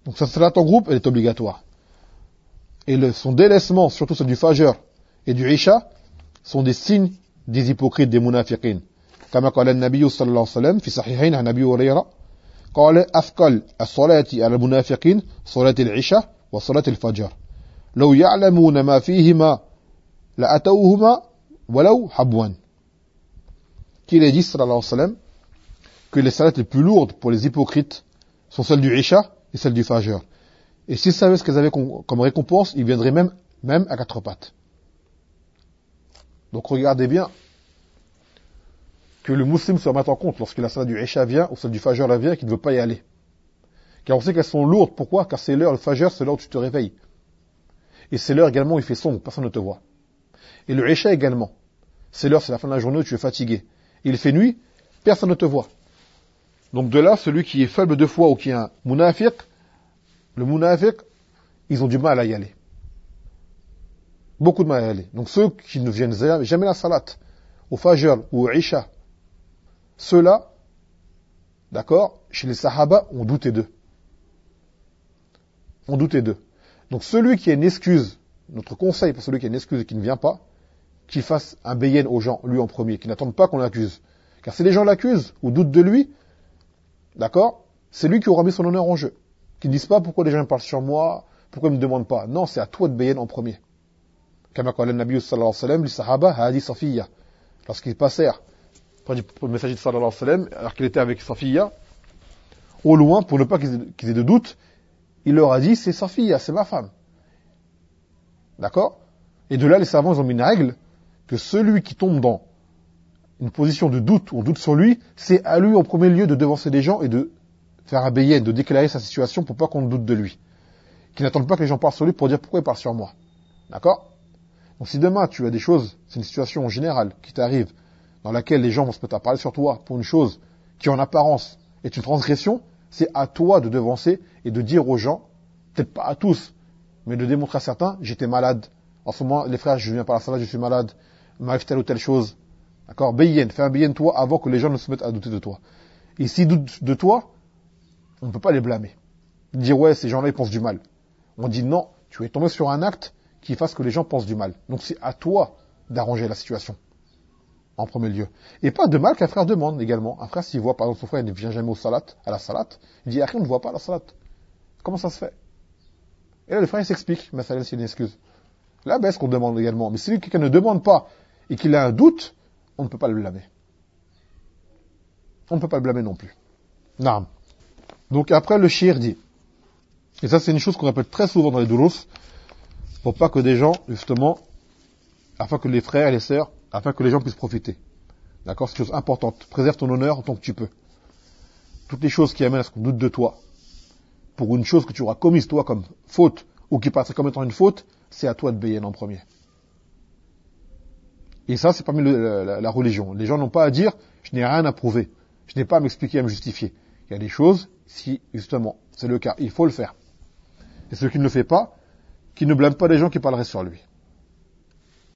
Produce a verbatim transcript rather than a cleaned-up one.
Donc sa salat en groupe, elle est obligatoire. Et le, son délaissement, surtout celle du Fajr et du Isha, sont des signes des hypocrites, des munafiqin. كما قال النبي صلى الله عليه وسلم في صحيحين عن أبي هريرة قال أثقل الصلاة على المنافقين صلاة العشاء وصلاة الفجر لو يعلمون ما فيهما لأتوهما ولو حبوا. Qu'il a dit sallallahu alayhi wa sallam que les salats les plus lourdes pour les hypocrites sont celles du Isha et celles du Fajr. Et s'ils savaient ce qu'elles avaient comme récompense, ils viendraient même, même à quatre pattes. Donc regardez bien que le musulman se remette en compte lorsque la salat du Isha vient ou celle du Fajr la vient et qu'il ne veut pas y aller. Car on sait qu'elles sont lourdes. Pourquoi? Car c'est l'heure, le Fajr, c'est l'heure où tu te réveilles. Et c'est l'heure également où il fait sombre, personne ne te voit. Et le Isha également. C'est l'heure, c'est la fin de la journée où tu es fatigué. Il fait nuit, personne ne te voit. Donc de là, celui qui est faible de foi ou qui est un munafiq, le munafiq, ils ont du mal à y aller. Beaucoup de mal à y aller. Donc ceux qui ne viennent jamais à la salat, au Fajr ou au Isha, ceux-là, d'accord, chez les Sahaba, on doutait d'eux. On doutait d'eux. Donc celui qui a une excuse, notre conseil pour celui qui a une excuse et qui ne vient pas, qu'il fasse un bayyen aux gens, lui en premier, qui n'attendent pas qu'on l'accuse. Car si les gens l'accusent ou doutent de lui, d'accord, c'est lui qui aura mis son honneur en jeu. Qui ne disent pas pourquoi les gens parlent sur moi, pourquoi ils ne me demandent pas. Non, c'est à toi de bayyen en premier. Kama qala an-nabiy sallallahu alayhi wa sallam, les Sahaba, hadi Safiya. Lorsqu'ils passèrent près du messager sallallahu alayhi wa sallam, alors qu'il était avec Safiya, au loin, pour ne pas qu'ils aient, qu'ils aient de doute, il leur a dit, c'est Safiya, c'est ma femme. D'accord? Et de là, les savants, ils ont mis une règle, que celui qui tombe dans une position de doute, ou on doute sur lui, c'est à lui en premier lieu de devancer les gens et de faire un bayyen, de déclarer sa situation pour pas qu'on doute de lui. Qu'il n'attende pas que les gens parlent sur lui pour dire pourquoi il parle sur moi. D'accord? Donc si demain tu as des choses, c'est une situation générale qui t'arrive, dans laquelle les gens vont se mettre à parler sur toi pour une chose qui en apparence est une transgression, c'est à toi de devancer et de dire aux gens, peut-être pas à tous, mais de démontrer à certains, j'étais malade. En ce moment, les frères, je viens par la salat, je suis malade, il m'arrive telle ou telle chose. D'accord? Bayyen, fais un bayyen toi avant que les gens ne se mettent à douter de toi. Et s'ils doutent de toi, on ne peut pas les blâmer. Dire ouais, ces gens-là ils pensent du mal. On dit non, tu es tombé sur un acte qui fasse que les gens pensent du mal. Donc c'est à toi d'arranger la situation. En premier lieu. Et pas de mal qu'un frère demande également. Un frère, s'il voit par exemple son frère, il ne vient jamais au salat, à la salat, il dit, ah, on ne voit pas à la salat. Comment ça se fait? Et là, le frère, il s'explique, mais ça c'est une excuse. Là, ben, ce qu'on demande également. Mais si quelqu'un ne demande pas et qu'il a un doute, on ne peut pas le blâmer. On ne peut pas le blâmer non plus. Naam. Donc après, le shir dit, et ça c'est une chose qu'on répète très souvent dans les durus, pour pas que des gens, justement, afin que les frères et les sœurs, afin que les gens puissent profiter. D'accord? C'est une chose importante. Préserve ton honneur autant que tu peux. Toutes les choses qui amènent à ce qu'on doute de toi, pour une chose que tu auras commise toi comme faute, ou qui passerait comme étant une faute, c'est à toi de bayer en premier. Et ça, c'est parmi le, la, la religion. Les gens n'ont pas à dire, je n'ai rien à prouver. Je n'ai pas à m'expliquer, à me justifier. Il y a des choses, si, justement, c'est le cas, il faut le faire. Et celui qui ne le fait pas, qui ne blâme pas les gens qui parleraient sur lui.